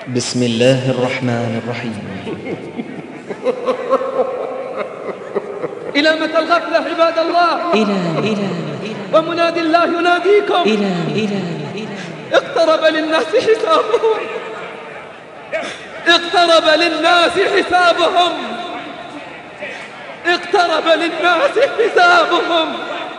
بسم الله الرحمن الرحيم. إلى متى الغفلة عباد الله؟ إلى ومنادي الله يناديكم. اقترب للناس حسابهم، اقترب للناس حسابهم، اقترب للناس حسابهم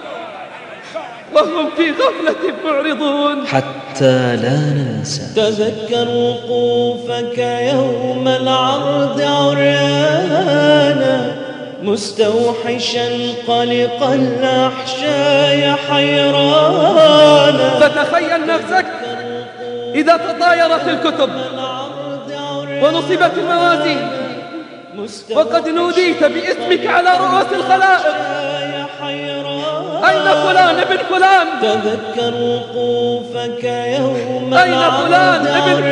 وهم في غفلة معرضون. حتى لا ننسى. تذكر وقوفك يوم العرض عريانا، مستوحشا قلق الأحشاء حيرانا. فتخيل نفسك إذا تطايرت الكتب ونصبت الموازين وقد نوديت باسمك على رؤوس الخلائق، أين فلان ابن فلان؟ تذكر وقوفك يوم أين فلان ابن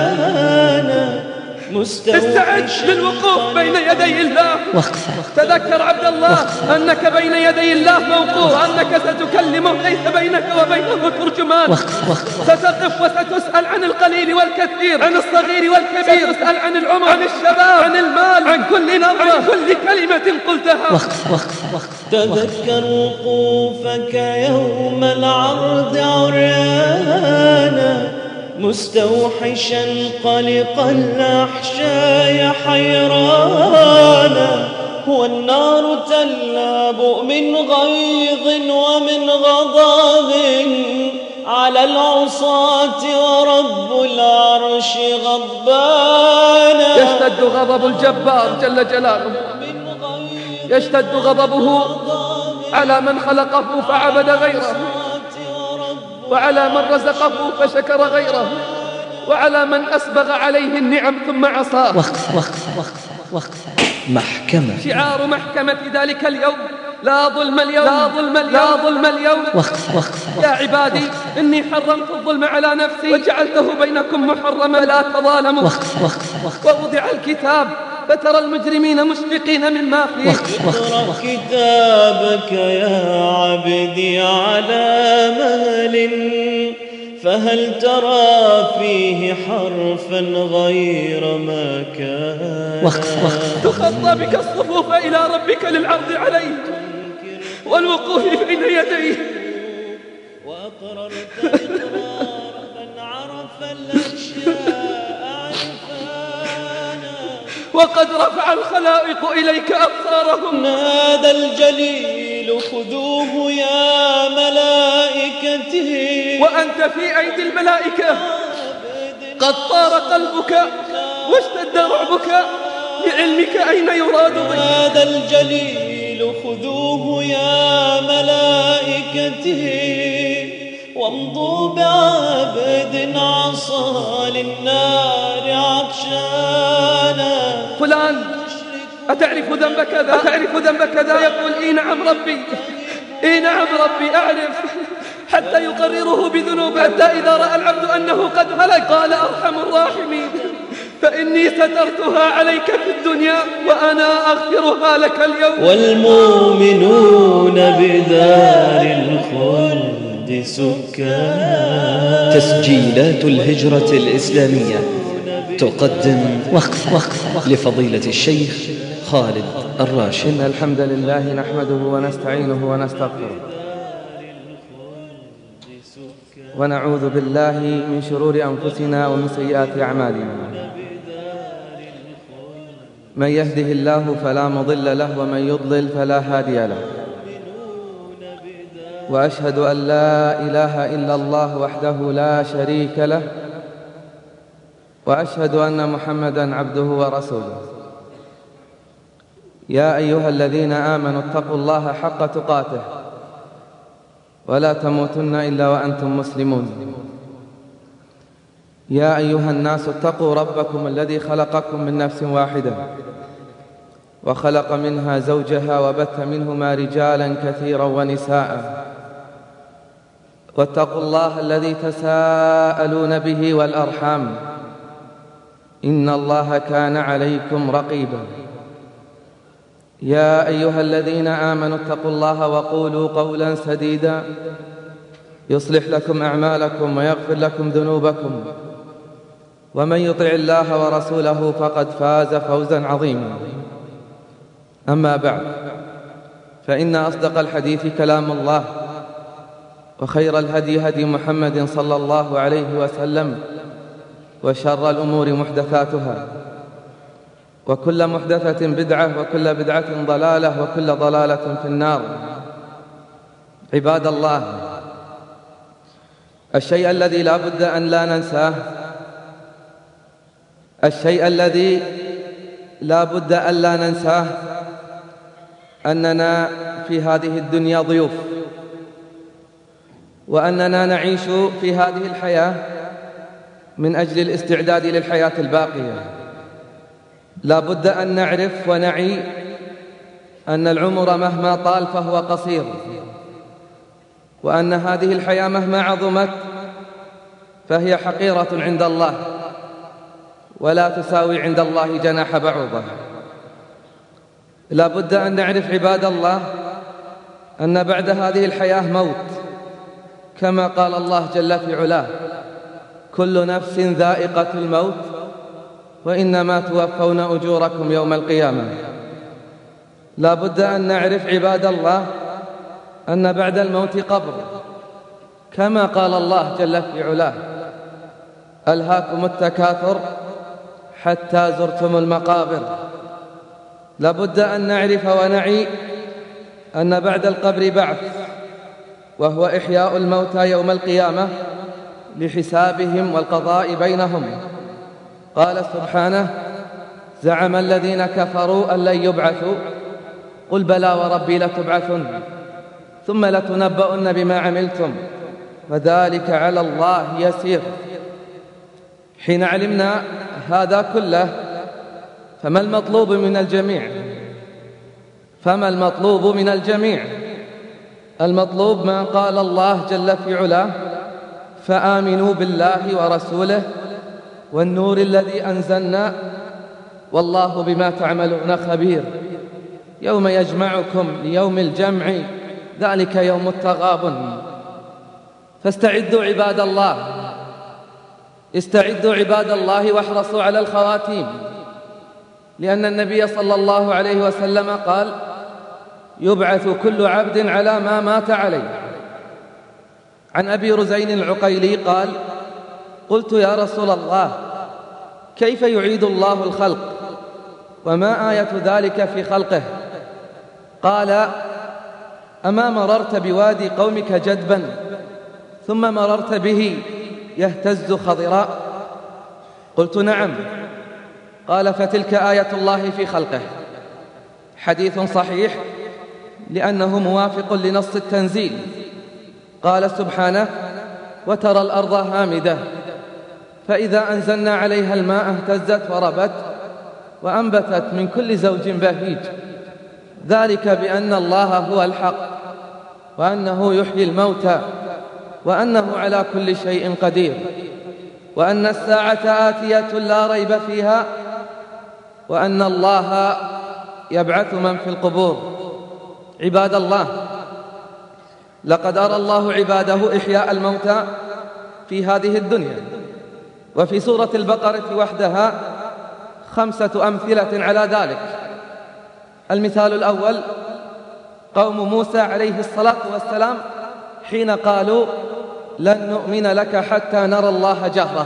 فلان؟ استعد للوقوف بين يدي الله. وقفة. تذكر عبد الله أنك بين يدي الله موقوف، أنك ستكلمه ليس بينك وبينه ترجمان. ستقف وستسأل عن القليل والكثير، عن الصغير والكبير، ستسأل عن العمر، عن الشباب، عن المال، عن كل نظرة، عن كل كلمة قلتها. وقفة. تذكر وقوفك يوم العرض عريانا، مستوحشا قلق الأحشاء حيرانا. والنار تلاب من غيظ ومن غضب على العصاة ورب العرش غضبانا. يشتد غضب الجبار جل جلاله، يشتد غضبه على من خلقه فعبد غيره، وعلى من رزقه فشكر غيره، وعلى من أسبغ عليه النعم ثم عصاه. وقفة. محكمة. شعار محكمة ذلك اليوم: لا ظلم اليوم، لا ظلم اليوم، لا ظلم اليوم. وقفة. يا عبادي إني حرمت الظلم على نفسي وجعلته بينكم محرما لا تظالموا. وقفة. ووضع الكتاب فترى المجرمين مشفقين مما فيه. اقرأ كتابك يا عبدي على مهل، فهل ترى فيه حرفا غير ما كان. وقفة. تخطى بك الصفوف إلى ربك للعرض عليه والوقوف بين يديه. وأقررت إقرارا من عرف الأشياء عرفانا، وقد رفع الخلائق إليك أبصارهم. نادى الجليل خذوه يا ملائكتي، وأنت في أيدي الملائكة. قد طار قلبك واشتد رعبك لعلمك أين يراد بك. نادى الجليل خذوه يا ملائكتي، وامضوا بعبد عصى للنار عطشانا. فلان أتعرف ذنب كذا؟ أتعرف ذنب كذا؟ يقول إي نعم ربي، إي نعم ربي أعرف، حتى يقرره بذنوبه، حتى إذا رأى العبد أنه قد هلك قال أرحم الراحمين فإني سترتها عليك في الدنيا وأنا أغفرها لك اليوم. والمؤمنون بدار الخلد سكان. تسجيلات الهجرة الإسلامية تقدم وقفة لفضيلة الشيخ خالد الراشد. إن الحمد لله نحمده ونستعينه ونستغفره، ونعوذ بالله من شرور أنفسنا ومن سيئات أعمالنا. من يهده الله فلا مضل له، ومن يضلل فلا هادي له. وأشهد أن لا إله إلا الله وحده لا شريك له، وأشهد أن محمدًا عبده ورسوله. يا أيها الذين آمنوا اتقوا الله حق تقاته ولا تموتن إلا وأنتم مسلمون. يا أيها الناس اتقوا ربكم الذي خلقكم من نفس واحدة وخلق منها زوجها وبث منهما رجالا كثيرا ونساء، واتقوا الله الذي تساءلون به والأرحام، إن الله كان عليكم رقيبا. يا أيها الذين آمنوا اتقوا الله وقولوا قولا سديدا يصلح لكم أعمالكم ويغفر لكم ذنوبكم، ومن يطع الله ورسوله فقد فاز فوزا عظيما. أما بعد، فإن أصدق الحديث كلام الله، وخير الهدي هدي محمد صلى الله عليه وسلم، وشر الأمور محدثاتها، وكل محدثة بدعة، وكل بدعة ضلالة، وكل ضلالة في النار. عباد الله، الشيء الذي لا بد أن لا ننساه، الشيء الذي لا بد أن لا ننساه أننا في هذه الدنيا ضيوف، وأننا نعيش في هذه الحياة من أجل الاستعداد للحياة الباقية. لا بد أن نعرف ونعي أن العمر مهما طال فهو قصير، وأن هذه الحياة مهما عظمت فهي حقيرة عند الله، ولا تساوي عند الله جناح بعوضة. لا بد أن نعرف عباد الله أن بعد هذه الحياة موت، كما قال الله جل في علاه: كل نفس ذائقة الموت وإنما توفون أجوركم يوم القيامة. لا بد أن نعرف عباد الله أن بعد الموت قبر، كما قال الله جل في علاه: ألهاكم التكاثر حتى زرتم المقابر. لا بد أن نعرف ونعي أن بعد القبر بعث، وهو إحياء الموتى يوم القيامة لحسابهم والقضاء بينهم. قال سبحانه: زعم الذين كفروا أن لن يبعثوا قل بلى وربي لتبعثن ثم لتنبؤن بما عملتم وذلك على الله يسير. حين علمنا هذا كله، فما المطلوب من الجميع؟ فما المطلوب من الجميع؟ المطلوب ما قال الله جل في علاه: فآمنوا بالله ورسوله والنور الذي أنزلنا والله بما تعملون خبير. يوم يجمعكم ليوم الجمع ذلك يوم التغابن. فاستعدوا عباد الله، استعدوا عباد الله واحرصوا على الخواتيم، لأن النبي صلى الله عليه وسلم قال: يبعث كل عبد على ما مات عليه. عن أبي رزين العقيلي قال: قلت يا رسول الله، كيف يعيد الله الخلق وما آية ذلك في خلقه؟ قال: أما مررت بوادي قومك جدبا ثم مررت به يهتز خضراء؟ قلت نعم. قال: فتلك آية الله في خلقه. حديث صحيح لأنه موافق لنص التنزيل. قال سبحانه: وترى الأرض هامدة فإذا أنزلنا عليها الماء اهتزت وربت وأنبتت من كل زوج بهيج، ذلك بأن الله هو الحق وأنه يحيي الموتى وأنه على كل شيء قدير وأن الساعة آتية لا ريب فيها وأن الله يبعث من في القبور. عباد الله، لقد أرى الله عباده إحياء الموتى في هذه الدنيا، وفي سورة البقرة وحدها 5 أمثلة على ذلك. المثال الأول قوم موسى عليه الصلاة والسلام حين قالوا: لن نؤمن لك حتى نرى الله جهرة،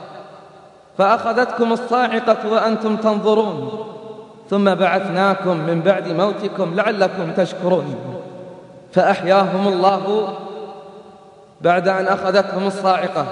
فأخذتكم الصاعقة وأنتم تنظرون ثم بعثناكم من بعد موتكم لعلكم تشكرون، فأحياهم الله بعد أن أخذتهم الصاعقة.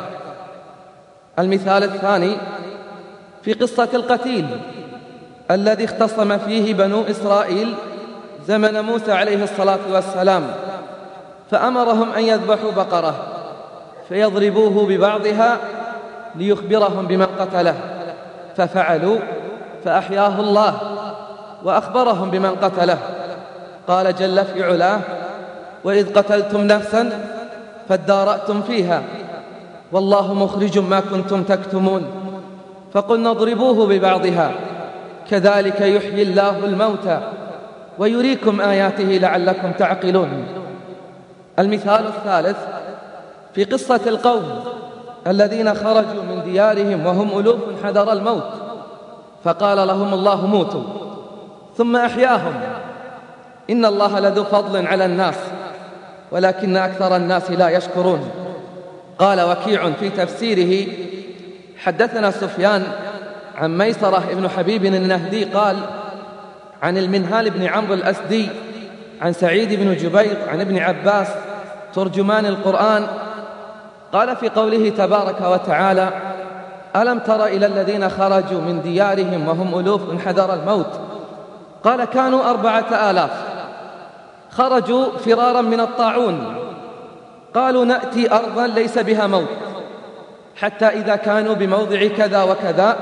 المثال الثاني في قصة القتيل الذي اختصم فيه بنو إسرائيل زمن موسى عليه الصلاة والسلام، فأمرهم أن يذبحوا بقرة فيضربوه ببعضها ليخبرهم بمن قتله، ففعلوا فأحياه الله وأخبرهم بمن قتله. قال جل في علاه: وإذ قتلتم نفسا فادارأتم فيها والله مخرج ما كنتم تكتمون فقلنا اضربوه ببعضها كذلك يحيي الله الموتى ويريكم آياته لعلكم تعقلون. المثال الثالث في قصة القوم الذين خرجوا من ديارهم وهم ألوف حذر الموت فقال لهم الله موتوا ثم أحياهم. إن الله لذو فضل على الناس ولكن أكثر الناس لا يشكرون. قال وكيع في تفسيره حدثنا سفيان عن ميسرة ابن حبيب النهدي قال عن المنهال بن عمرو الأسدي عن سعيد بن جبير عن ابن عباس ترجمان القرآن قال في قوله تبارك وتعالى ألم تر إلى الذين خرجوا من ديارهم وهم ألوف حذر الموت قال كانوا 4000 خرجوا فرارا من الطاعون قالوا نأتي أرضا ليس بها موت حتى إذا كانوا بموضع كذا وكذا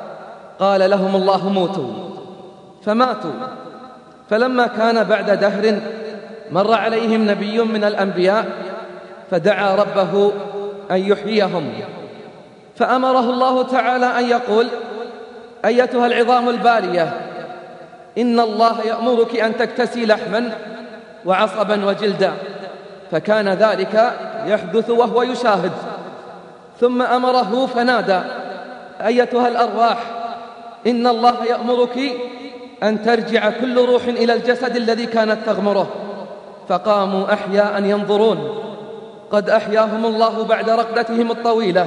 قال لهم الله موتوا فماتوا. فلما كان بعد دهر مر عليهم نبي من الأنبياء فدعا ربه أن يحييهم فأمره الله تعالى أن يقول أيتها العظام البالية إن الله يأمرك أن تكتسي لحما وعصبا وجلدا فكان ذلك يحدث وهو يشاهد. ثم أمره فنادى أيتها الأرواح إن الله يأمرك أن ترجع كل روح إلى الجسد الذي كانت تغمره فقاموا أحياء ينظرون قد أحياهم الله بعد رقدتهم الطويلة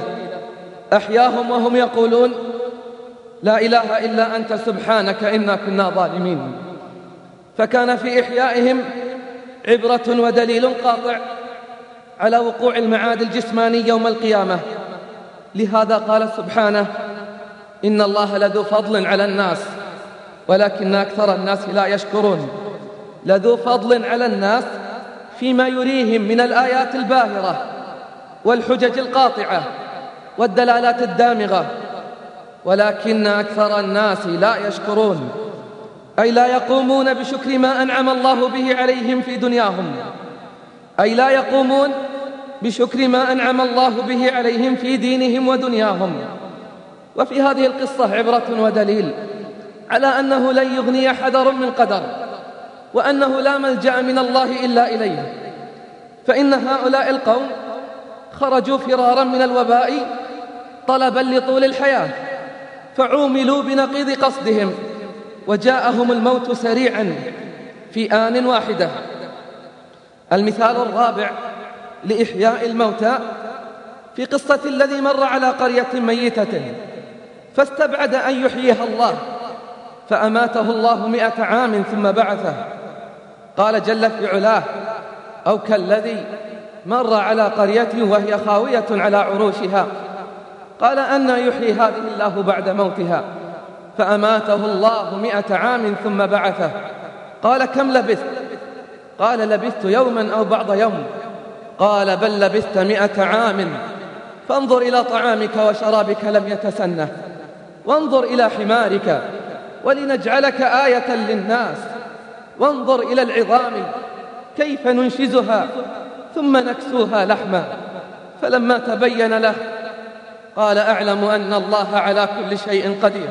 أحياهم وهم يقولون لا إله إلا أنت سبحانك إنا كنا ظالمين. فكان في إحيائهم عبرة ودليل قاطع على وقوع المعاد الجسماني يوم القيامة. لهذا قال سبحانه إن الله لذو فضل على الناس ولكن أكثر الناس لا يشكرون. لذو فضل على الناس فيما يريهم من الآيات الباهرة والحجج القاطعة والدلالات الدامغة ولكن أكثر الناس لا يشكرون أي لا يقومون بشكر ما أنعم الله به عليهم في دنياهم أي لا يقومون بشكر ما أنعم الله به عليهم في دينهم ودنياهم. وفي هذه القصة عبرة ودليل على أنه لن يغني حذر من قدر وأنه لا ملجأ من الله إلا إليه. فإن هؤلاء القوم خرجوا فرارا من الوباء طلبا لطول الحياة فعوملوا بنقيض قصدهم وجاءهم الموت سريعا في آن واحدة. المثال الرابع لإحياء الموتى في قصة الذي مر على قرية ميتة فاستبعد أن يحييها الله فأماته الله 100 عام ثم بعثه. قال جل في علاه أو كالذي مر على قرية وهي خاوية على عروشها قال أنى يحيي هذه الله بعد موتها فأماته الله 100 عام ثم بعثه. قال كم لبثت؟ قال لبثت يوما أو بعض يوم. قال بل لبثت 100 عام فانظر إلى طعامك وشرابك لم يتسنه وانظر إلى حمارك ولنجعلك آية للناس وانظر إلى العظام كيف ننشزها ثم نكسوها لحما. فلما تبين له قال أعلم أن الله على كل شيء قدير.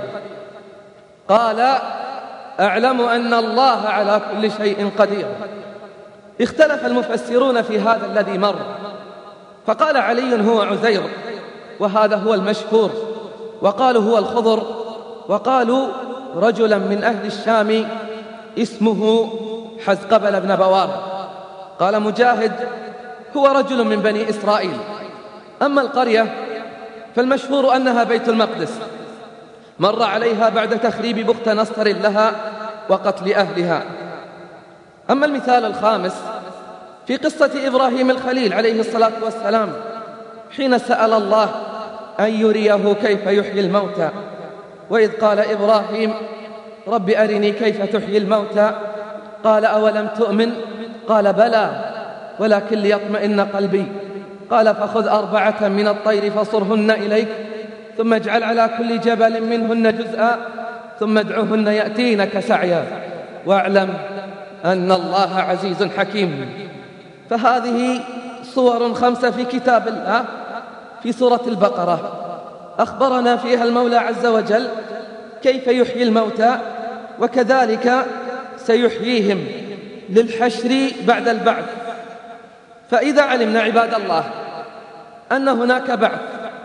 قال أعلم أن الله على كل شيء قدير. اختلف المفسرون في هذا الذي مر فقال علي هو عزير وهذا هو المشهور وقالوا هو الخضر وقالوا رجلا من أهل الشام اسمه حزقبل بن بوار. قال مجاهد هو رجل من بني إسرائيل. أما القرية فالمشهور أنها بيت المقدس مر عليها بعد تخريب بخت نصر لها وقتل أهلها. أما المثال الخامس في قصة إبراهيم الخليل عليه الصلاة والسلام حين سأل الله أن يريه كيف يحيي الموتى وإذ قال إبراهيم رب أرني كيف تحيي الموتى قال أولم تؤمن قال بلى ولكن ليطمئن قلبي قال فخذ 4 من الطير فصرهن إليك ثم اجعل على كل جبل منهن جزءا ثم ادعهن يأتينك سعيا واعلم أن الله عزيز حكيم. فهذه صور 5 في كتاب الله في سورة البقرة أخبرنا فيها المولى عز وجل كيف يحيي الموتى وكذلك سيحييهم للحشر بعد البعث. فإذا علمنا عباد الله أن هناك بعث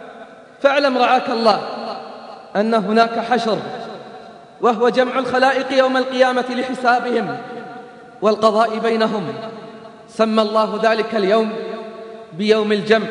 فاعلم رعاك الله أن هناك حشر، وهو جمع الخلائق يوم القيامة لحسابهم والقضاء بينهم. سمى الله ذلك اليوم بيوم الجمع.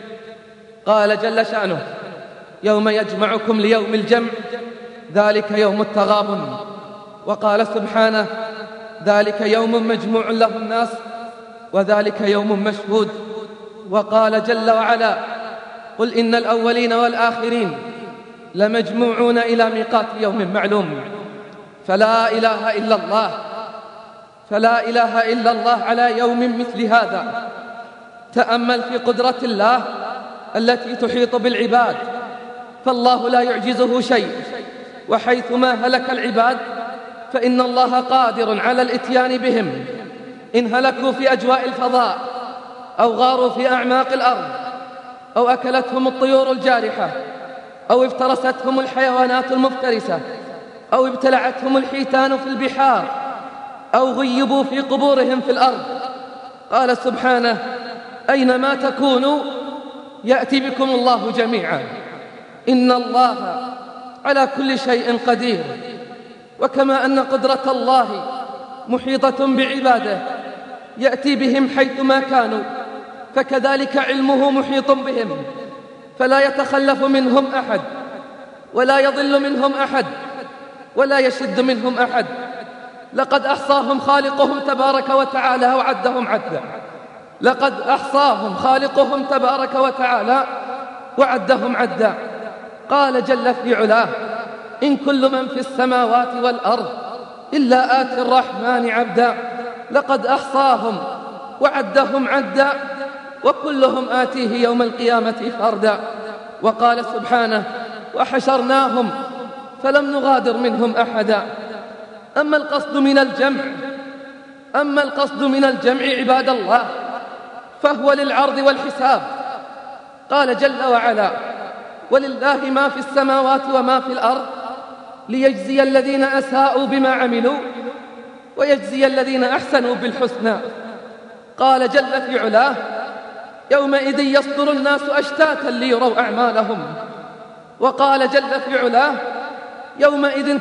قال جل شأنه: يوم يجمعكم ليوم الجمع ذلك يوم التغابن. وقال سبحانه: ذلك يوم مجموع له الناس وذلك يوم مشهود. وقال جل وعلا: قل إن الأولين والآخرين لمجموعون إلى ميقات يوم معلوم. فلا إله إلا الله، فلا إله إلا الله على يوم مثل هذا. تأمل في قدرة الله التي تحيط بالعباد، فالله لا يعجزه شيء، وحيثما هلك العباد فإن الله قادر على الإتيان بهم، إن هلكوا في أجواء الفضاء أو غاروا في أعماق الأرض أو أكلتهم الطيور الجارحة أو افترستهم الحيوانات المفترسة أو ابتلعتهم الحيتان في البحار أو غيبوا في قبورهم في الأرض. قال سبحانه: أينما تكونوا يأتي بكم الله جميعا، إن الله على كل شيء قدير. وكما أن قدرة الله محيطة بعباده يأتي بهم حيثما كانوا، فكذلك علمه محيط بهم، فلا يتخلف منهم أحد ولا يضل منهم أحد ولا يشد منهم أحد. لقد أحصاهم خالقهم تبارك وتعالى وعدهم عدا. لقد أحصاهم خالقهم تبارك وتعالى وعدهم عدا. قال جل في علاه: إن كل من في السماوات والأرض إلا آتي الرحمن عبدا. لقد أحصاهم وعدهم عدا وكلهم آتيه يوم القيامة فردا. وقال سبحانه: وحشرناهم فلم نغادر منهم أحدا. أما القصد من الجمع عباد الله فهو للعرض والحساب. قال جل وعلا: ولله ما في السماوات وما في الأرض ليجزي الذين أساءوا بما عملوا ويجزي الذين أحسنوا بالحسنى. قال جل في علاه: يومئذ يصدر الناس أشتاتا ليروا أعمالهم. وقال جل في علاه: يومئذ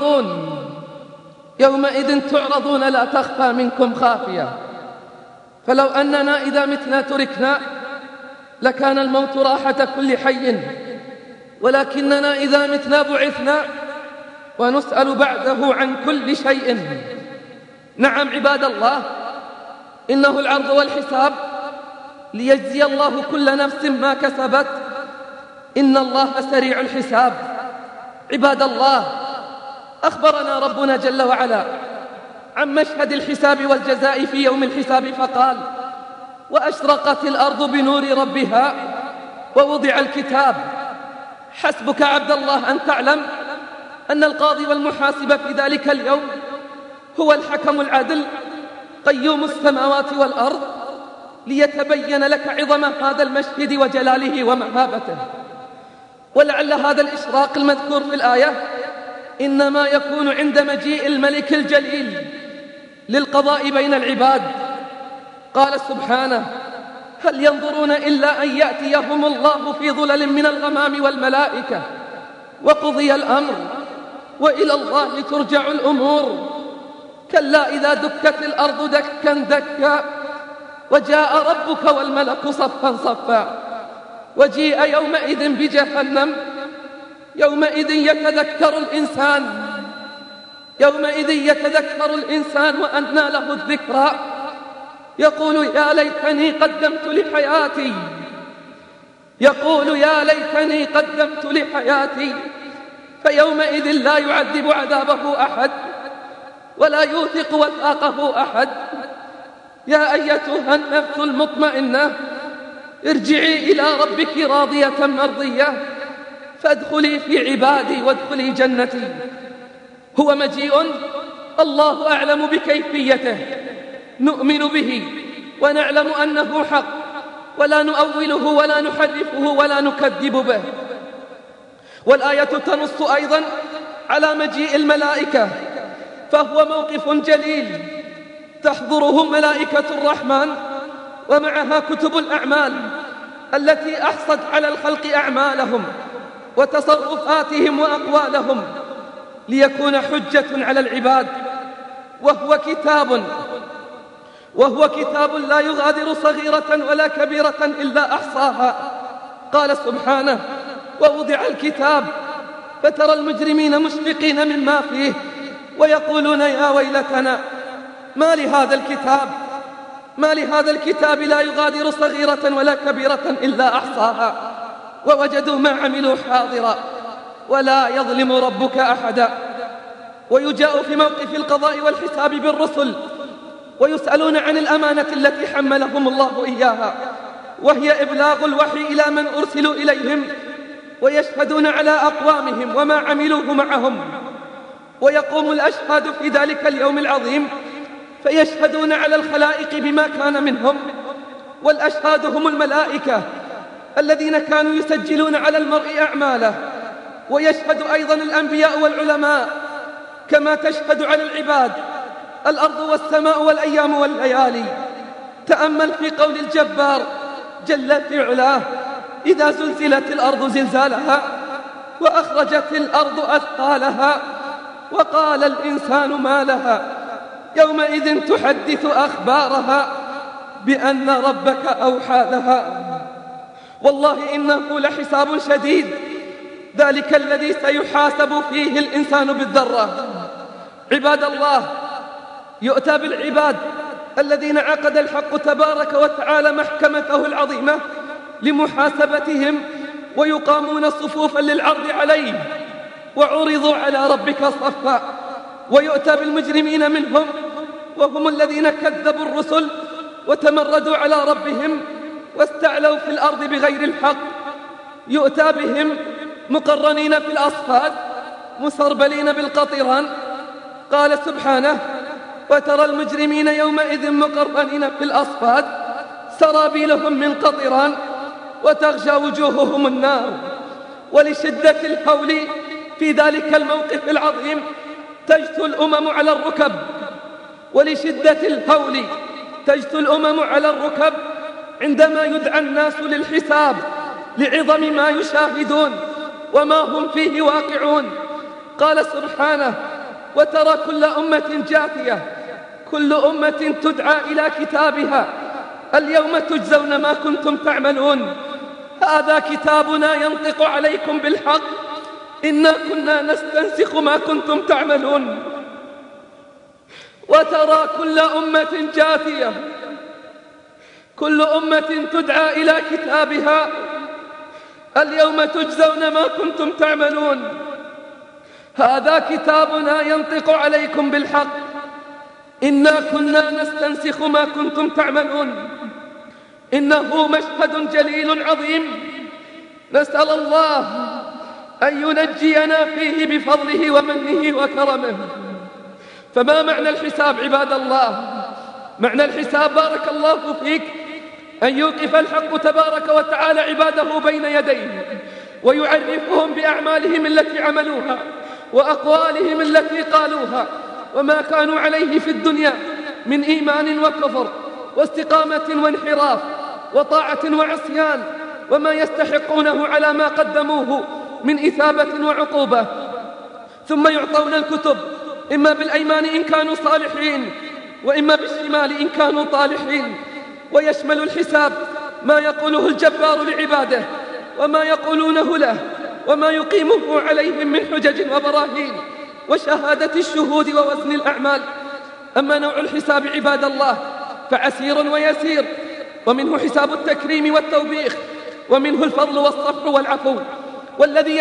تعرضون لا تخفى منكم خافية. فلو أننا إذا متنا تركنا لكان الموت راحة كل حي، ولكننا إذا متنا بعثنا ونسأل بعده عن كل شيء. نعم عباد الله، إنه العرض والحساب ليجزي الله كل نفس ما كسبت. إن الله سريع الحساب. عباد الله، أخبرنا ربنا جل وعلا عن مشهد الحساب والجزاء في يوم الحساب فقال: وأشرقت الأرض بنور ربها ووضع الكتاب. حسبك عبد الله أن تعلم أن القاضي والمحاسب في ذلك اليوم هو الحكم العدل قيوم السماوات والأرض، ليتبين لك عظم هذا المشهد وجلاله ومهابته. ولعل هذا الإشراق المذكور في الآية إنما يكون عند مجيء الملك الجليل للقضاء بين العباد. قال سبحانه: هل ينظرون إلا أن يأتيهم الله في ظلل من الغمام والملائكة وقضي الأمر وإلى الله ترجع الأمور. كلا إذا دكت الأرض دكا دكا وجاء ربك والملك صفا صفا وجيء يومئذ بجهنم. يومئذ يتذكر الإنسان وأنى له الذكرى يقول يا ليتني قدمت لحياتي فيومئذ لا يعذب عذابه أحد ولا يوثق وثاقه أحد. يا أيتها النفس المطمئنة ارجعي إلى ربك راضية مرضية فادخلي في عبادي وادخلي جنتي. هو مجيء الله أعلم بكيفيته، نؤمن به ونعلم أنه حق ولا نؤوله ولا نحرفه ولا نكذب به. والآية تنص أيضا على مجيء الملائكة، فهو موقف جليل تحضره ملائكة الرحمن ومعها كتب الأعمال التي أحصت على الخلق أعمالهم وتصرفاتهم وأقوالهم ليكون حجة على العباد، وهو كتاب لا يغادر صغيرة ولا كبيرة إلا أحصاها. قال سبحانه: ووضع الكتاب فترى المجرمين مشفقين مما فيه ويقولون يا ويلتنا ما لهذا الكتاب لا يغادر صغيرة ولا كبيرة إلا أحصاها ووجدوا ما عملوا حاضرا ولا يظلم ربك أحدا. ويجاء في موقف القضاء والحساب بالرسل ويسألون عن الأمانة التي حملهم الله إياها، وهي إبلاغ الوحي إلى من أرسلوا إليهم، ويشهدون على أقوامهم وما عملوه معهم. ويقوم الأشهاد في ذلك اليوم العظيم فيشهدون على الخلائق بما كان منهم، والأشهاد هم الملائكة الذين كانوا يسجلون على المرء أعماله. ويشهد أيضا الأنبياء والعلماء كما تشهد على العباد الأرض والسماء والأيام والليالي. تأمل في قول الجبار جل في علاه: إذا زلزلت الأرض زلزالها وأخرجت الأرض أثقالها وقال الإنسان ما لها يومئذ تحدث أخبارها بأن ربك أوحى لها. والله إنه لحساب شديد، ذلك الذي سيحاسب فيه الإنسان بالذرة. عباد الله، يؤتى بالعباد الذين عقد الحق تبارك وتعالى محكمته العظيمة لمحاسبتهم، ويقامون صفوفا للعرض عليه وعرضوا على ربك صفا. ويؤتى بالمجرمين منهم وهم الذين كذبوا الرسل وتمردوا على ربهم واستعلوا في الأرض بغير الحق. يؤتى بهم مقرنين في الأصفاد مسربلين بالقطران. قال سبحانه: وترى المجرمين يومئذ مقرنين في الأصفاد سرابيلهم من قطران وتغشى وجوههم النار. ولشدة الهول في ذلك الموقف العظيم تجثو الأمم على الركب، عندما يدعى الناس للحساب لعظم ما يشاهدون وما هم فيه واقعون. قال سبحانه: وترى كل أمة جاثية، كل أمة تدعى إلى كتابها اليوم تجزون ما كنتم تعملون، هذا كتابنا ينطق عليكم بالحق إنا كنا نستنسخ ما كنتم تعملون. وترى كل أمة جاثية، كل أمة تدعى إلى كتابها اليوم تجزون ما كنتم تعملون، هذا كتابنا ينطق عليكم بالحق إنا كنا نستنسخ ما كنتم تعملون. إنه مشهد جليل عظيم، نسأل الله أن ينجينا فيه بفضله ومنه وكرمه. فما معنى الحساب عباد الله؟ معنى الحساب بارك الله فيك أن يوقف الحق تبارك وتعالى عباده بين يديه ويعرفهم بأعمالهم التي عملوها وأقوالهم التي قالوها وما كانوا عليه في الدنيا من إيمان وكفر واستقامة وانحراف وطاعة وعصيان، وما يستحقونه على ما قدموه من إثابة وعقوبة. ثم يعطون الكتب إما بالأيمان إن كانوا صالحين وإما بالشمال إن كانوا طالحين. ويشمل الحساب ما يقوله الجبار لعباده وما يقولونه له وما يقيمه عليهم من حجج وبراهين وشهادة الشهود ووزن الأعمال. أما نوع الحساب عباد الله فعسير ويسير، ومنه حساب التكريم والتوبيخ، ومنه الفضل والصفح والعفو. والذي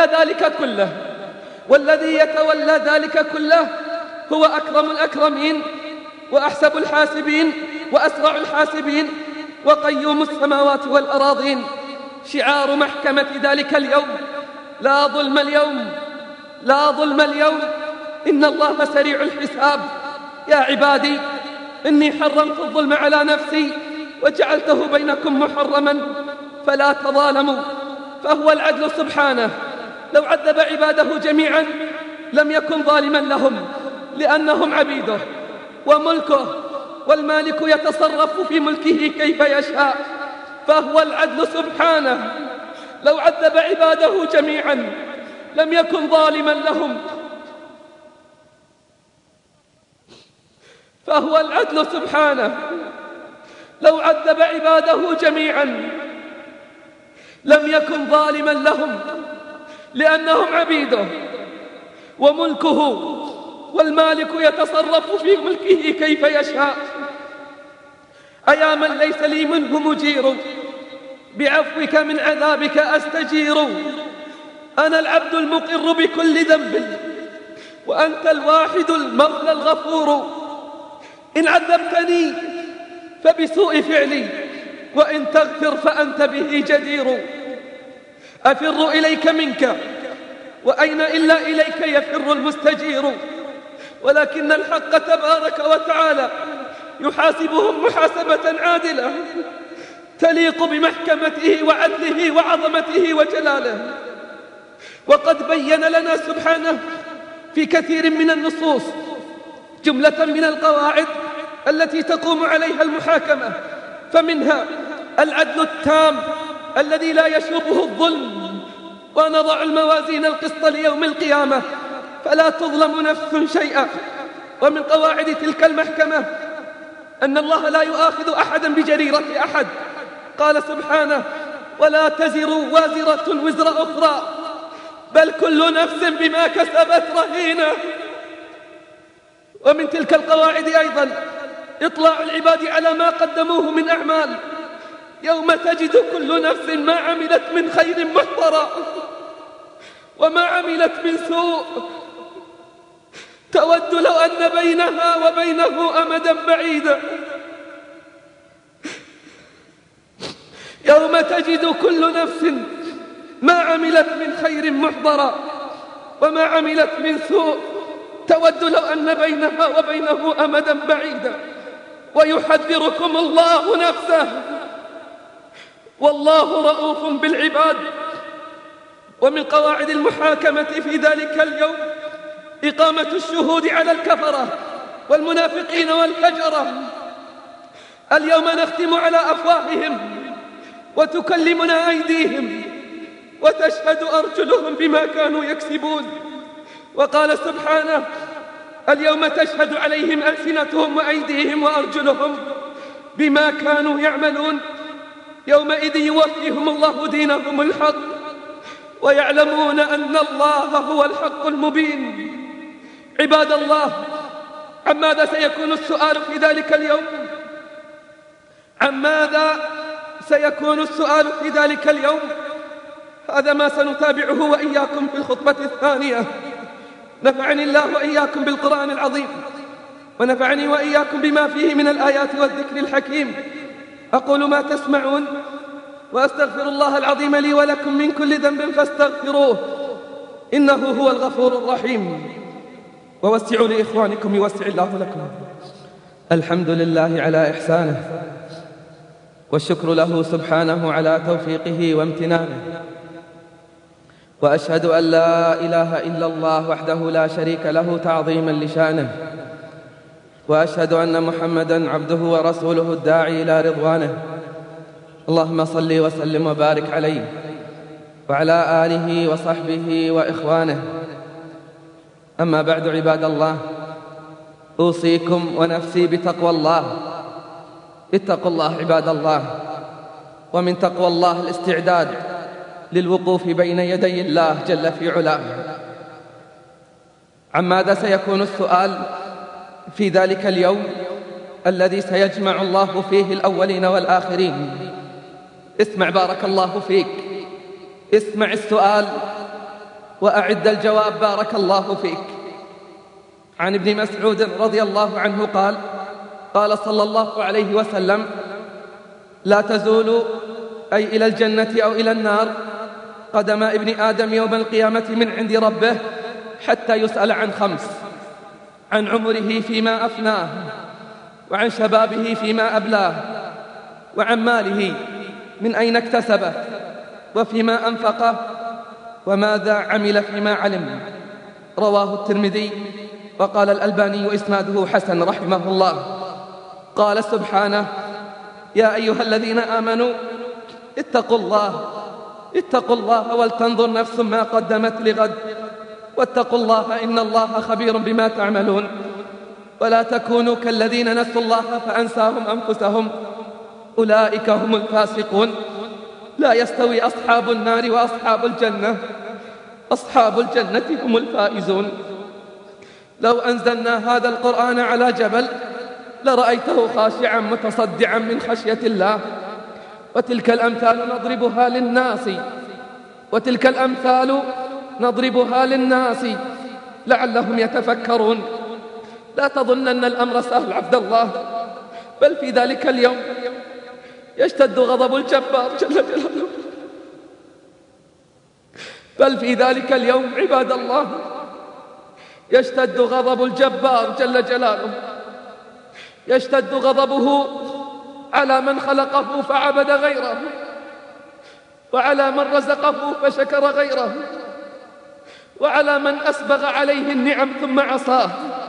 يتولى ذلك كله هو أكرم الأكرمين وأحسب الحاسبين وأسرع الحاسبين وقيوم السماوات والأراضين. شعار محكمة ذلك اليوم: لا ظلم اليوم، لا ظلم اليوم، إن الله سريع الحساب. يا عبادي إني حرمت الظلم على نفسي وجعلته بينكم محرما فلا تظالموا. فهو العدل سبحانه، لو عذب عباده جميعا لم يكن ظالما لهم لأنهم عبيده وملكه، والمالك يتصرف في ملكه كيف يشاء. فهو العدل سبحانه، لو عذب عباده جميعا لم يكن ظالما لهم، فهو العدل سبحانه. لو عذب عباده جميعا لم يكن ظالما لهم، لأنهم عبيده وملكه، والمالك يتصرف في ملكه كيف يشاء. أيا من ليس لي منه مجير، بعفوك من عذابك أستجير. أنا العبد المقر بكل ذنب، وأنت الواحد المولى الغفور. إن عذبتني فبسوء فعلي، وإن تغفر فأنت به جدير. أفر إليك منك، وأين إلا إليك يفر المستجير. ولكن الحق تبارك وتعالى يحاسبهم محاسبة عادلة تليق بمحكمته وعدله وعظمته وجلاله. وقد بين لنا سبحانه في كثير من النصوص جملة من القواعد التي تقوم عليها المحاكمة، فمنها العدل التام الذي لا يشوبه الظلم. ونضع الموازين القسط ليوم القيامة فلا تظلم نفس شيئا. ومن قواعد تلك المحكمة أن الله لا يؤاخذ أحدا بجريرة أحد. قال سبحانه: ولا تزر وازرة وزر أخرى، بل كل نفس بما كسبت رهينة. ومن تلك القواعد أيضا إطلاع العباد على ما قدموه من أعمال، يوم تجد كل نفس ما عملت من خير محضرا، وما عملت من سوء تود لو أن بينها وبينه أمدا بعيدا. يوم تجد كل نفس ما عملت من خير محضرا، وما عملت من سوء تود لو أن بينها وبينه أمدا بعيدا. ويحذركم الله نفسه، والله رؤوف بالعباد. ومن قواعد المحاكمة في ذلك اليوم إقامة الشهود على الكفرة والمنافقين والفجرة. اليوم نختم على أفواههم وتكلمنا أيديهم وتشهد أرجلهم بما كانوا يكسبون. وقال سبحانه: اليوم تشهد عليهم ألسنتهم وأيديهم وأرجلهم بما كانوا يعملون. يومئذ يوفيهم الله دينهم الحق، ويعلمون أن الله هو الحق المبين. عباد الله، عن ماذا سيكون السؤال في ذلك اليوم؟ عن ماذا سيكون السؤال في ذلك اليوم؟ هذا ما سنتابعه وإياكم في الخطبة الثانية. نفعني الله وإياكم بالقرآن العظيم، ونفعني وإياكم بما فيه من الآيات والذكر الحكيم. أقول ما تسمعون، وأستغفر الله العظيم لي ولكم من كل ذنب فاستغفروه، إنه هو الغفور الرحيم. ووسعوا لإخوانكم يوسع الله لكم. الحمد لله على إحسانه، والشكر له سبحانه على توفيقه وامتنانه. وأشهد أن لا إله إلا الله وحده لا شريك له تعظيما لشانه. وأشهد أن محمدا عبده ورسوله الداعي إلى رضوانه. اللهم صل وسلم وبارك عليه وعلى آله وصحبه وإخوانه. أما بعد، عباد الله، أوصيكم ونفسي بتقوى الله. اتقوا الله عباد الله. ومن تقوى الله الاستعداد للوقوف بين يدي الله جل في علاه. عن ماذا سيكون السؤال في ذلك اليوم الذي سيجمع الله فيه الأولين والآخرين؟ اسمع بارك الله فيك، اسمع السؤال وأعد الجواب بارك الله فيك. عن ابن مسعود رضي الله عنه قال: قال صلى الله عليه وسلم: لا تزول، أي إلى الجنة أو إلى النار، قدم ابن آدم يوم القيامة من عند ربه حتى يسأل عن 5: عن عمره فيما أفناه، وعن شبابه فيما أبلاه، وعن ماله من أين اكتسبه، وفيما أنفقه، وماذا عمل فيما علم. رواه الترمذي، وقال الألباني إسناده حسن رحمه الله. قال سبحانه: يا أيها الذين آمنوا اتقوا الله اتقوا الله ولتنظر نفس ما قدمت لغد واتقوا الله إن الله خبير بما تعملون. ولا تكونوا كالذين نسوا الله فأنساهم أنفسهم أولئك هم الفاسقون. لا يستوي أصحاب النار وأصحاب الجنة، أصحاب الجنة هم الفائزون. لو أنزلنا هذا القرآن على جبل لرأيته خاشعا متصدعا من خشية الله. وتلك الأمثال نضربها للناس لعلهم يتفكرون. لا تظنن الأمر سهل عبد الله، بل في ذلك اليوم يشتد غضب الجبار جل جلاله. بل في ذلك اليوم عباد الله يشتد غضب الجبار جل جلاله، يشتد غضبه على من خلقه فعبد غيره، وعلى من رزقه فشكر غيره، وعلى من أسبغ عليه النعم ثم عصاه.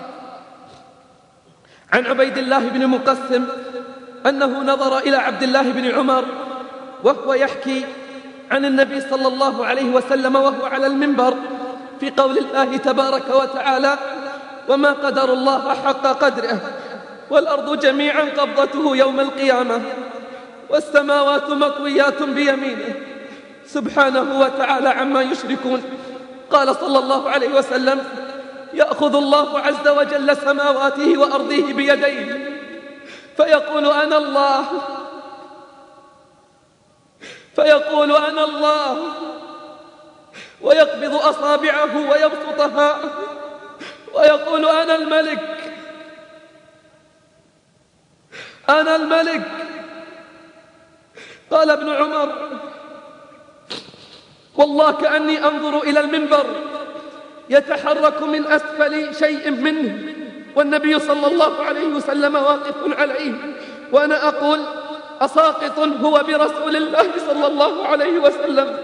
عن عبيد الله بن مقسم أنه نظر إلى عبد الله بن عمر وهو يحكي عن النبي صلى الله عليه وسلم وهو على المنبر في قول الله تبارك وتعالى: وما قدر الله حق قدره والأرض جميعا قبضته يوم القيامة والسماوات مطويات بيمينه سبحانه وتعالى عما يشركون. قال صلى الله عليه وسلم: يأخذ الله عز وجل سماواته وأرضه بيديه فيقول أنا الله، فيقول أنا الله، ويقبض أصابعه ويبسطها ويقول أنا الملك، أنا الملك. قال ابن عمر: والله كأني أنظر إلى المنبر يتحرك من أسفل شيء منه والنبي صلى الله عليه وسلم واقف عليه، وأنا أقول: أساقط هو برسول الله صلى الله عليه وسلم.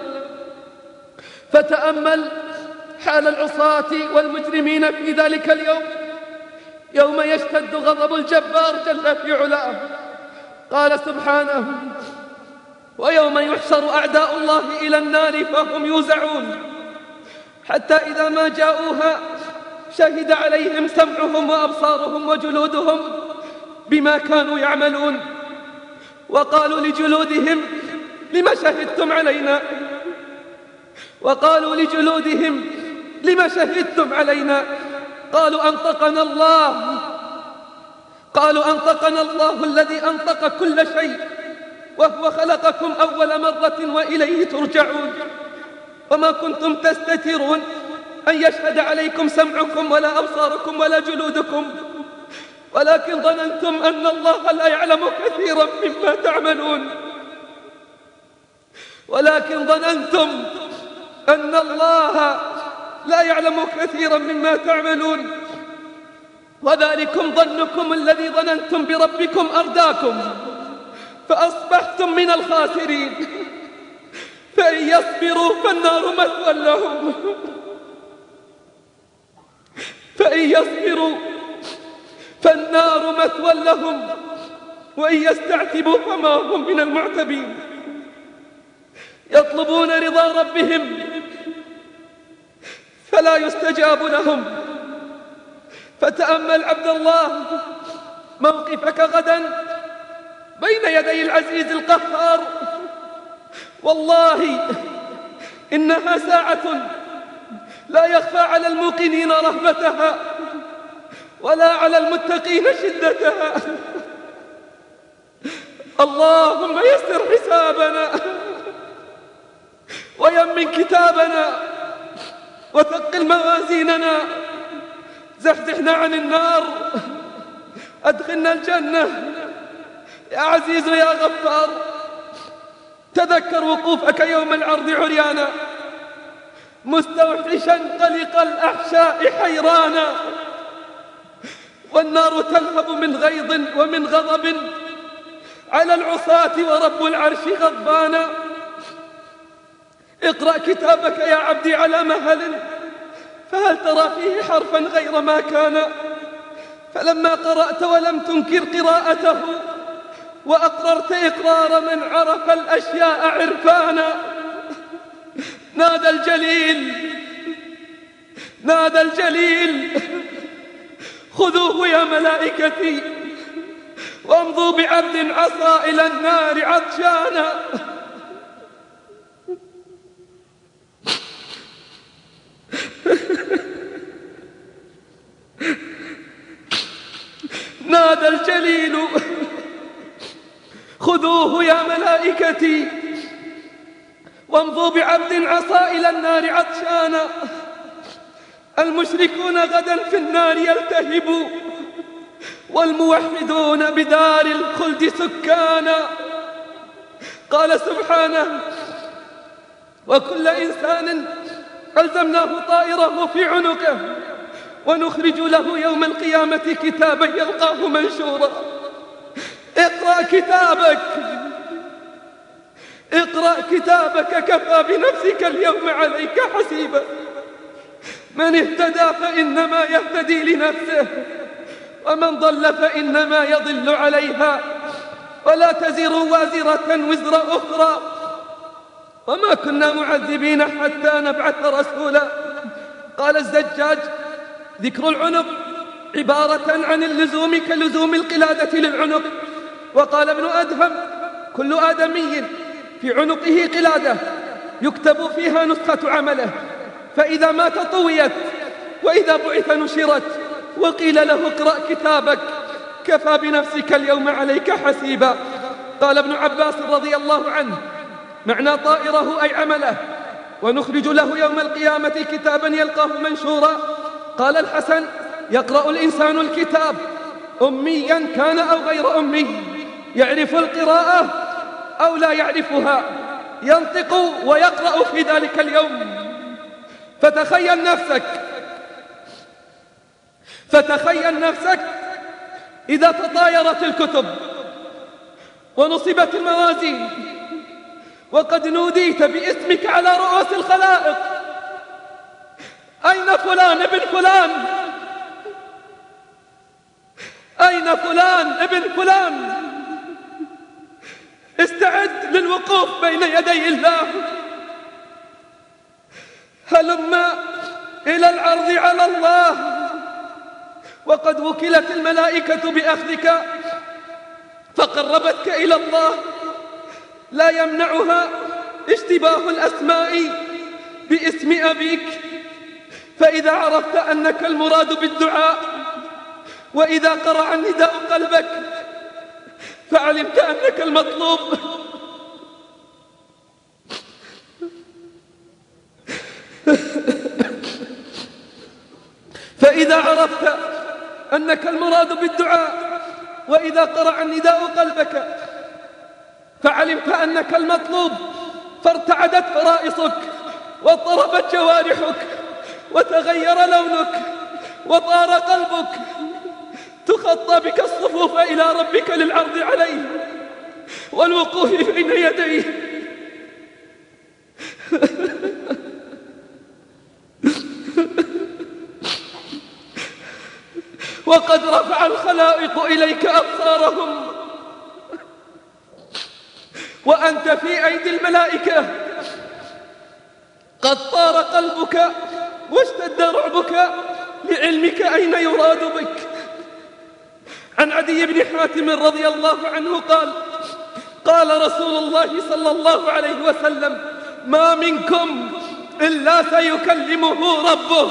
فتأمل حال العصاة والمجرمين في ذلك اليوم، يوم يشتد غضب الجبار جل في علاه. قال سبحانه: ويوم يحشر أعداء الله إلى النار فهم يوزعون حتى إذا ما جاءوها شهد عليهم سمعهم وأبصارهم وجلودهم بما كانوا يعملون، وقالوا لجلودهم لما شهدتم علينا، وقالوا لجلودهم لما شهدتم علينا، قالوا أنطقنا الله، قالوا أنطقنا الله الذي أنطق كل شيء وهو خلقكم أول مرة وإليه ترجعون، وما كنتم تستترون أن يشهد عليكم سمعكم ولا أبصاركم ولا جلودكم، ولكن ظننتم أن الله لا يعلم كثيرا مما تعملون، ولكن ظننتم أن الله لا يعلم كثيرا مما تعملون، وذلكم ظنكم الذي ظننتم بربكم أرداكم فأصبحتم من الخاسرين. فإن يصبروا فالنار مثوى لهم، فإن يصبروا فالنار مثوى لهم وإن يستعتبوا فما هم من المعتبين. يطلبون رضا ربهم فلا يستجاب لهم. فتأمل عبد الله موقفك غدا بين يدي العزيز القهار، والله إنها ساعة لا يخفى على الموقنين رهبتها ولا على المتقين شدتها. اللهم يسر حسابنا ويمن كتابنا وثقل موازيننا، زحزحنا عن النار، أدخلنا الجنة يا عزيز يا غفار. تذكر وقوفك يوم العرض عريانا مستوحشا قلق الأحشاء حيرانا، والنار تلهب من غيظ ومن غضب على العصاة ورب العرش غضبانا. اقرأ كتابك يا عبدي على مهل، فهل ترى فيه حرفا غير ما كان؟ فلما قرأت ولم تنكر قراءته وأقررت إقرار من عرف الأشياء عرفانا، نادى الجليل، نادى الجليل: خذوه يا ملائكتي وامضوا بعبد عصى إلى النار عطشانا. نادى الجليل: خذوه يا ملائكتي وامضوا بعبد عصى إلى النار عطشانا. المشركون غدا في النار يلتهبوا، والموحدون بدار الخلد سكانا. قال سبحانه: وكل إنسان ألزمناه طائره في عنقه ونخرج له يوم القيامة كتابا يلقاه منشورا. اقرأ كتابك، اقرأ كتابك، كفى بنفسك اليوم عليك حسيبا. من اهتدى فإنما يهتدي لنفسه، ومن ضل فإنما يضل عليها، ولا تزر وازرة وزر أخرى، وما كنا معذبين حتى نبعث رسولا. قال الزجاج: ذكر العنق عبارة عن اللزوم كلزوم القلادة للعنق. وقال ابن أدهم: كل آدمي في عنقه قلادة يكتب فيها نسخة عمله، فإذا مات طويت، وإذا بعث نشرت، وقيل له: اقرأ كتابك، كفى بنفسك اليوم عليك حسيبا. قال ابن عباس رضي الله عنه: معنى طائره أي عمله، ونخرج له يوم القيامة كتابا يلقاه منشورا. قال الحسن: يقرأ الإنسان الكتاب أميا كان أو غير أمي، يعرف القراءة أو لا يعرفها، ينطق ويقرأ في ذلك اليوم. فتخيل نفسك إذا تطايرت الكتب ونصبت الموازين وقد نوديت باسمك على رؤوس الخلائق: أين فلان ابن فلان؟ أين فلان ابن فلان؟ استعد للوقوف بين يدي الله. هلم إلى العرض على الله، وقد وكلت الملائكة بأخذك فقربتك إلى الله. لا يمنعها اشتباه الأسماء باسم أبيك، فإذا عرفت أنك المراد بالدعاء، وإذا قرع النداء قلبك، فعلمت أنك المطلوب. فإذا عرفت أنك المراد بالدعاء، وإذا قرع النداء قلبك، فعلمت أنك المطلوب، فارتعدت فرائصك واضطربت جوارحك وتغير لونك وطار قلبك. تخطى بك الصفوف إلى ربك للعرض عليه والوقوف بين يديه. وقد رفع الخلائق إليك أبصارهم وأنت في أيدي الملائكة. قد طار قلبك واشتد رعبك لعلمك أين يراد بك. عن عدي بن حاتم رضي الله عنه قال: قال رسول الله صلى الله عليه وسلم: ما منكم إلا سيكلمه ربه،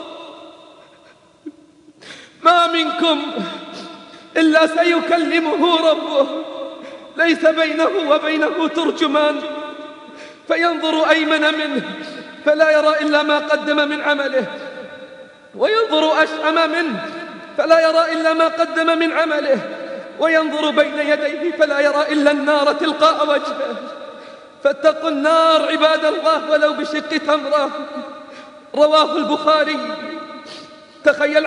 ما منكم إلا سيكلمه ربه، ليس بينه وبينه ترجمان، فينظر أيمن منه فلا يرى إلا ما قدم من عمله، وينظر أشأم منه فلا يرى إلا ما قدم من عمله، وينظر بين يديه فلا يرى إلا النار تلقاء وجهه. فاتقوا النار عباد الله ولو بشق تمرة. رواه البخاري. تخيل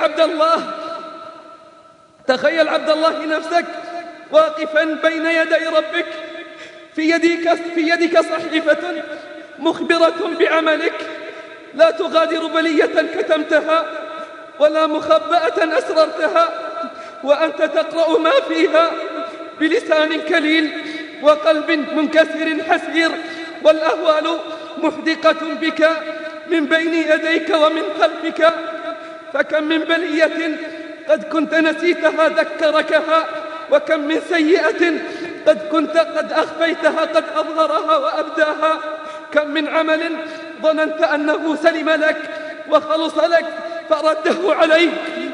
عبد الله نفسك واقفا بين يدي ربك، في يدك صحيفة مخبرة بعملك، لا تغادر بلية كتمتها ولا مخبأة أسررتها، وأنت تقرأ ما فيها بلسان كليل وقلب منكسر حسير، والأهوال محدقة بك من بين يديك ومن خلفك، فكم من بلية قد كنت نسيتها ذكركها، وكم من سيئة قد أخفيتها قد أظهرها وأبداها، كم من عمل ظننت أنه سلم لك وخلص لك فرده عليك.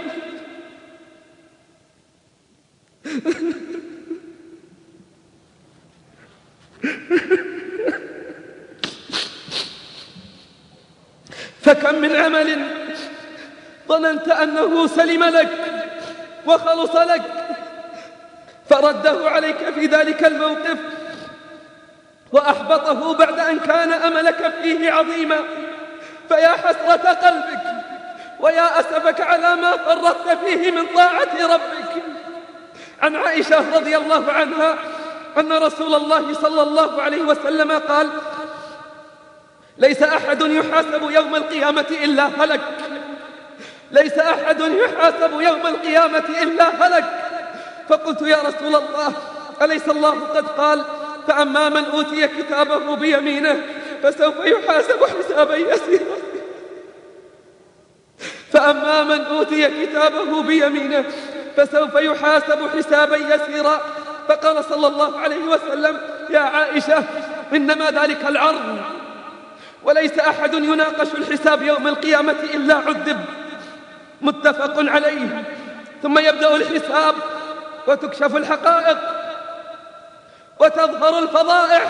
فكم من عمل ظننت أنه سلم لك وخلص لك فرده عليك في ذلك الموقف وأحبطه بعد أن كان أملك فيه عظيما. فيا حسرة قلبك ويا أسفك على ما فرطت فيه من طاعة ربك. عن عائشة رضي الله عنها أن رسول الله صلى الله عليه وسلم قال: ليس أحد يحاسب يوم القيامة إلا هلك. ليس أحد يحاسب يوم القيامة إلا هلك. فقلت: يا رسول الله، أليس الله قد قال: فأما من أوتي كتابه بيمينه فسوف يحاسب حسابا يسيرا. فأما من أوتي كتابه بيمينه فسوف يحاسب حسابا يسيرا. فقال صلى الله عليه وسلم: يا عائشة، إنما ذلك العرض، وليس أحد يناقش الحساب يوم القيامة إلا عذب. متفق عليه. ثم يبدأ الحساب وتكشف الحقائق وتظهر الفضائح.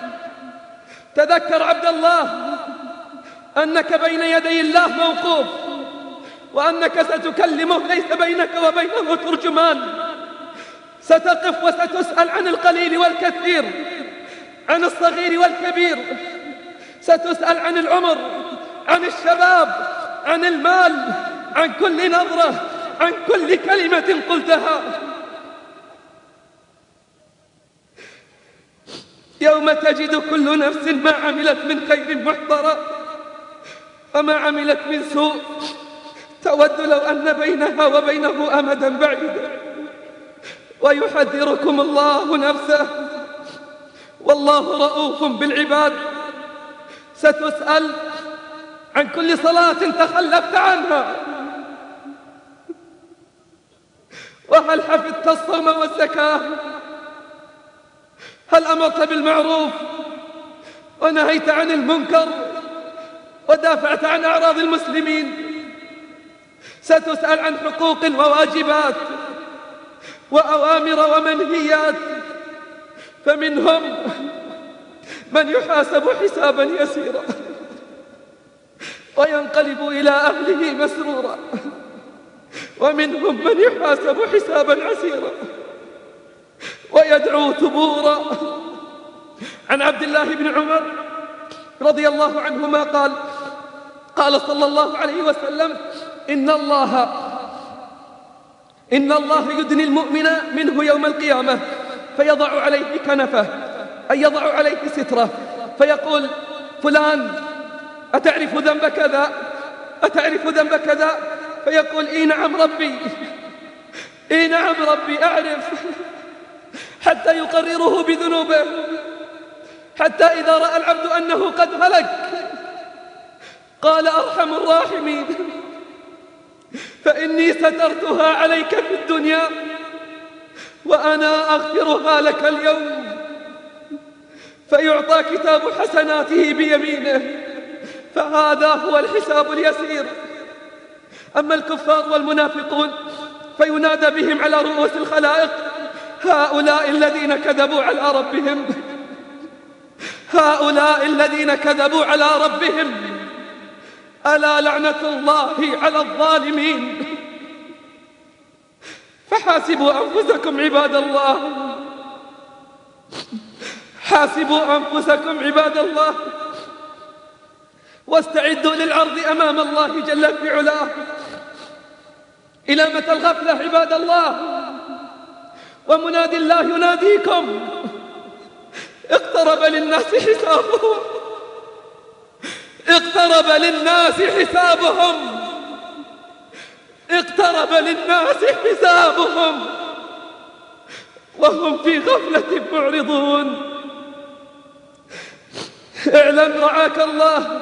تذكر عبد الله أنك بين يدي الله موقوف، وأنك ستكلمه ليس بينك وبينه ترجمان. ستقف وستسأل عن القليل والكثير، عن الصغير والكبير. ستسأل عن العمر، عن الشباب، عن المال، عن كل نظرة، عن كل كلمة قلتها. يوم تجد كل نفس ما عملت من خير محضرا وما عملت من سوء، تود لو أن بينها وبينه أمدا بعيدا. ويحذركم الله نفسه، والله رؤوف بالعباد. ستسأل عن كل صلاة تخلفت عنها، وهل حفظت الصوم والزكاة؟ هل أمرت بالمعروف ونهيت عن المنكر ودافعت عن أعراض المسلمين؟ ستسأل عن حقوق وواجبات وأوامر ومنهيات، فمنهم من يحاسب حسابا يسيرا وينقلب إلى أهله مسرورا، ومنهم من يحاسب حسابا عسيرا ويدعو ثبورا. عن عبد الله بن عمر رضي الله عنهما قال: قال صلى الله عليه وسلم: إن الله يدني المؤمن منه يوم القيامة فيضع عليه كنفه، أي يضع عليه ستره، فيقول: فلان، أتعرف ذنب كذا؟ أتعرف ذنب كذا؟ فيقول: إي نعم ربي، إي نعم ربي أعرف. حتى يقرره بذنوبه، حتى إذا رأى العبد أنه قد هلك قال: أرحم الراحمين، فإني سترتها عليك في الدنيا وأنا أغفرها لك اليوم. فيعطى كتاب حسناته بيمينه، فهذا هو الحساب اليسير. أما الكفار والمنافقون فينادى بهم على رؤوس الخلائق: هؤلاء الذين كذبوا على ربهم، هؤلاء الذين كذبوا على ربهم، ألا لعنة الله على الظالمين. فحاسبوا أنفسكم عباد الله، حاسبوا أنفسكم عباد الله، واستعدوا للعرض أمام الله جل في علاه. إلى متى الغفلة عباد الله؟ ومنادي الله يناديكم: اقترب للناس حسابهم، اقترب للناس حسابهم، اقترب للناس حسابهم وهم في غفلة معرضون. اعلم رعاك الله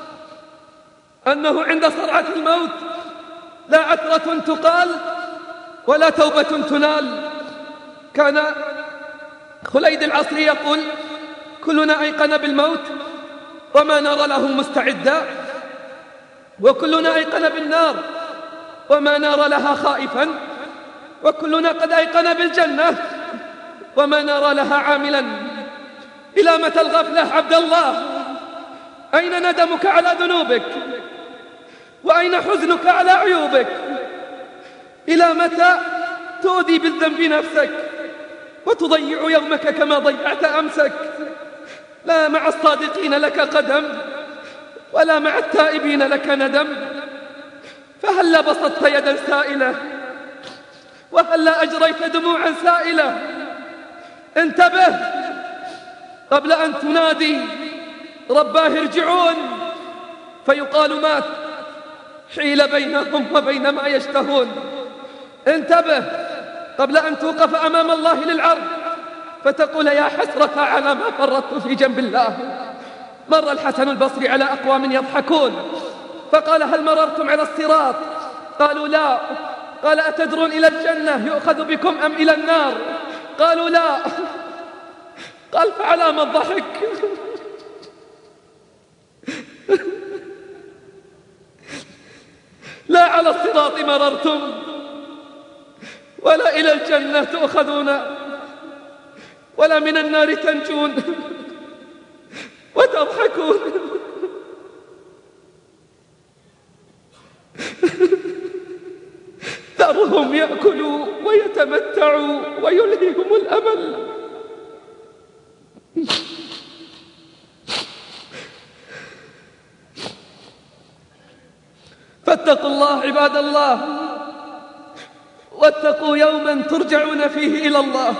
أنه عند صرعة الموت لا عثرة تقال ولا توبة تنال. كان خليد العصري يقول: كلنا أيقن بالموت وما نرى له مستعدا، وكلنا أيقن بالنار وما نرى لها خائفا، وكلنا قد أيقن بالجنة وما نرى لها عاملا. إلى متى الغفلة عبد الله؟ أين ندمك على ذنوبك؟ وأين حزنك على عيوبك؟ إلى متى تؤذي بالذنب نفسك وتضيع يومك كما ضيعت أمسك؟ لا مع الصادقين لك قدم ولا مع التائبين لك ندم. فهلا بسطت يدا سائلة وهلا أجريت دموعا سائلة. انتبه قبل أن تنادي رباه ارجعون فيقال مات، حيل بينهم وبين ما يشتهون. انتبه قبل أن توقف أمام الله للعرض فتقول يا حسرة على ما فرطت في جنب الله. مر الحسن البصري على أقوام يضحكون فقال: هل مررتم على الصراط؟ قالوا لا. قال: أتدرون إلى الجنة يؤخذ بكم أم إلى النار؟ قالوا لا. قال: فعلى ما الضحك؟ لا على الصراط مررتم ولا إلى الجنة تؤخذون ولا من النار تنجون وتضحكون. ذرهم يأكلوا ويتمتعوا ويلهيهم الأمل. فاتقوا الله عباد الله، واتقوا يوما ترجعون فيه إلى الله.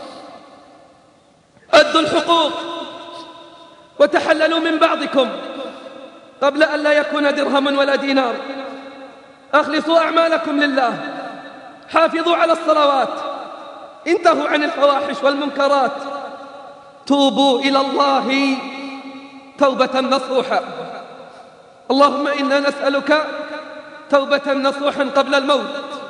أدوا الحقوق وتحللوا من بعضكم قبل أن لا يكون درهم ولا دينار. أخلصوا أعمالكم لله، حافظوا على الصلوات، انتهوا عن الفواحش والمنكرات، توبوا إلى الله توبة نصوحة. اللهم إنا نسألك توبة نصوحا قبل الموت،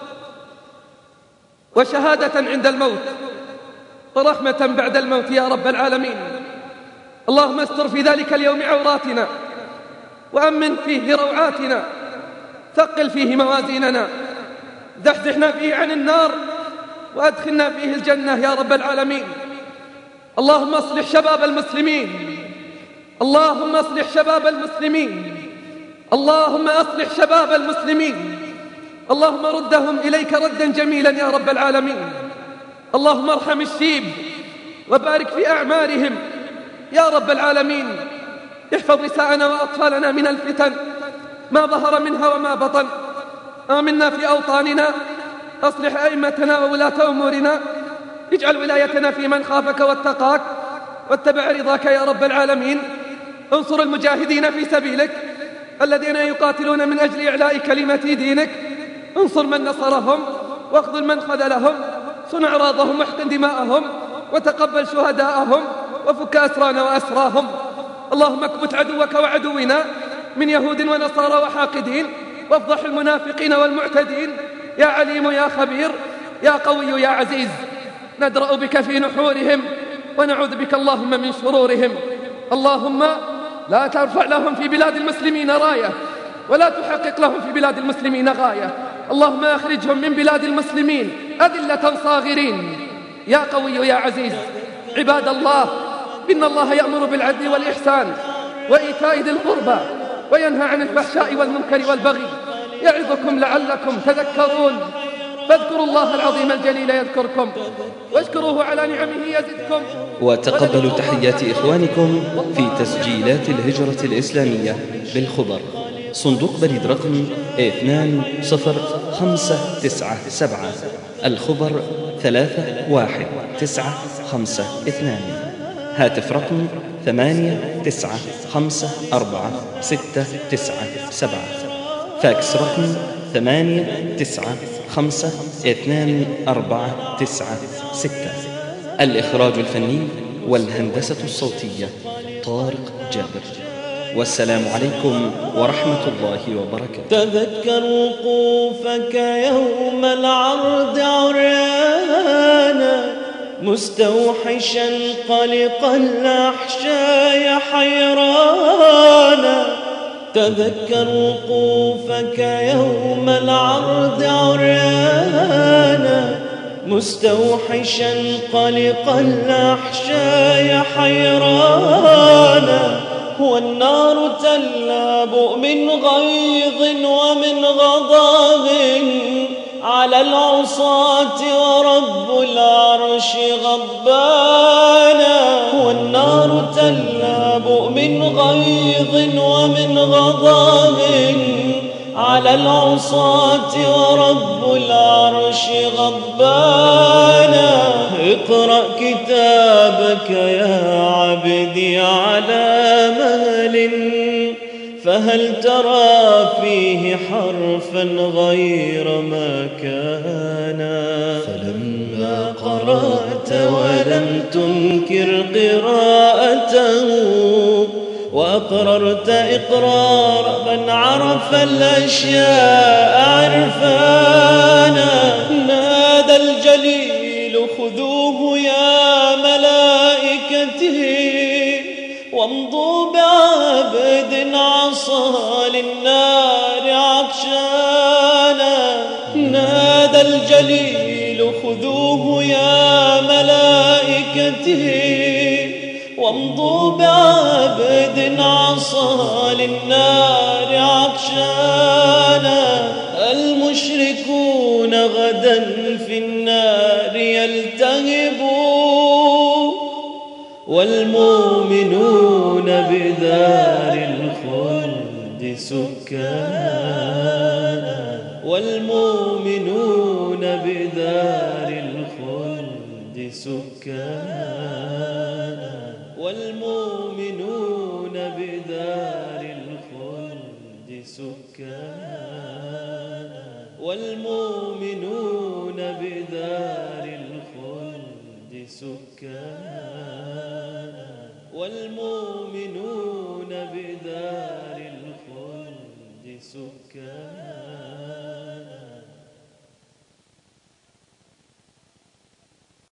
وشهادة عند الموت، ورحمة بعد الموت يا رب العالمين. اللهم استر في ذلك اليوم عوراتنا، وأمن فيه روعاتنا، ثقل فيه موازيننا، زحزحنا فيه عن النار، وأدخلنا فيه الجنة يا رب العالمين. اللهم اصلح شباب المسلمين، اللهم اصلح شباب المسلمين، اللهم اصلح شباب المسلمين، اللهم ردهم إليك ردا جميلا يا رب العالمين. اللهم ارحم الشيب وبارك في أعمارهم يا رب العالمين. احفظ نساءنا وأطفالنا من الفتن ما ظهر منها وما بطن. آمنا في أوطاننا، أصلح أئمتنا وولاة أمورنا، اجعل ولايتنا في من خافك واتقاك واتبع رضاك يا رب العالمين. انصر المجاهدين في سبيلك الذين يقاتلون من أجل إعلاء كلمة دينك. انصر من نصرهم واخذل من خذلهم، صن أعراضهم واحقن دماءهم، وتقبل شهداءهم، وفك أسرانا وأسراهم. اللهم اكبت عدوك وعدونا من يهود ونصارى وحاقدين، وافضح المنافقين والمعتدين. يا عليم يا خبير يا قوي يا عزيز، ندرأ بك في نحورهم ونعوذ بك اللهم من شرورهم. اللهم لا ترفع لهم في بلاد المسلمين راية، ولا تحقق لهم في بلاد المسلمين غاية. اللهم أخرجهم من بلاد المسلمين أذلة صاغرين يا قوي يا عزيز. عباد الله، إن الله يأمر بالعدل والإحسان وإيتاء ذي القربى وينهى عن الفحشاء والمنكر والبغي، يعظكم لعلكم تذكرون. فاذكروا الله العظيم الجليل يذكركم، واشكروه على نعمه يزدكم. وتقبلوا تحيات إخوانكم في تسجيلات الهجرة الإسلامية بالخبر، صندوق بريد رقم 20597، الخبر 31952، هاتف رقم 8954697، فاكس رقم 8952496. الإخراج الفني والهندسة الصوتية طارق جابر. والسلام عليكم ورحمة الله وبركاته. تذكر وقوفك يوم العرض عريانا مستوحشا قلق الأحشاء حيرانا. تذكر وقوفك يوم العرض عريانا مستوحشا قلق الأحشاء حيرانا. والنار تلاب من غيظ ومن غضب على العصاة ورب العرش غضبانا. والنار تلاب من غيظ ومن غضب على العصاة ورب العرش غضبانا. اقرأ كتابك يا عبدي على مهل فهل ترى فيه حرفا غير ما كان. فلما قرأت ولم تنكر قراءته وأقررت إقرار من عرف الأشياء عرفانا. نادى الجليل خذوه يا ملائكتي وامضوا بعبد عصى للنار عطشانا. نادى الجليل خذوه يا ملائكتي وامضوا بعبد عصى للنار عطشانا. المشركون غدا في النار يلتهبون والمؤمنون بدار الخلد سكانا. والمؤمنون بدار الخلد سكانا. والمؤمنون بدار الخلد سكانا. والمؤمنون بدار الخلد سكانا. والمؤمنون